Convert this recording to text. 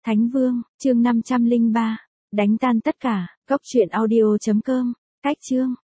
Thánh Vương, chương 503. Đánh tan tất cả. Cốc truyện audio.com. Cách chương.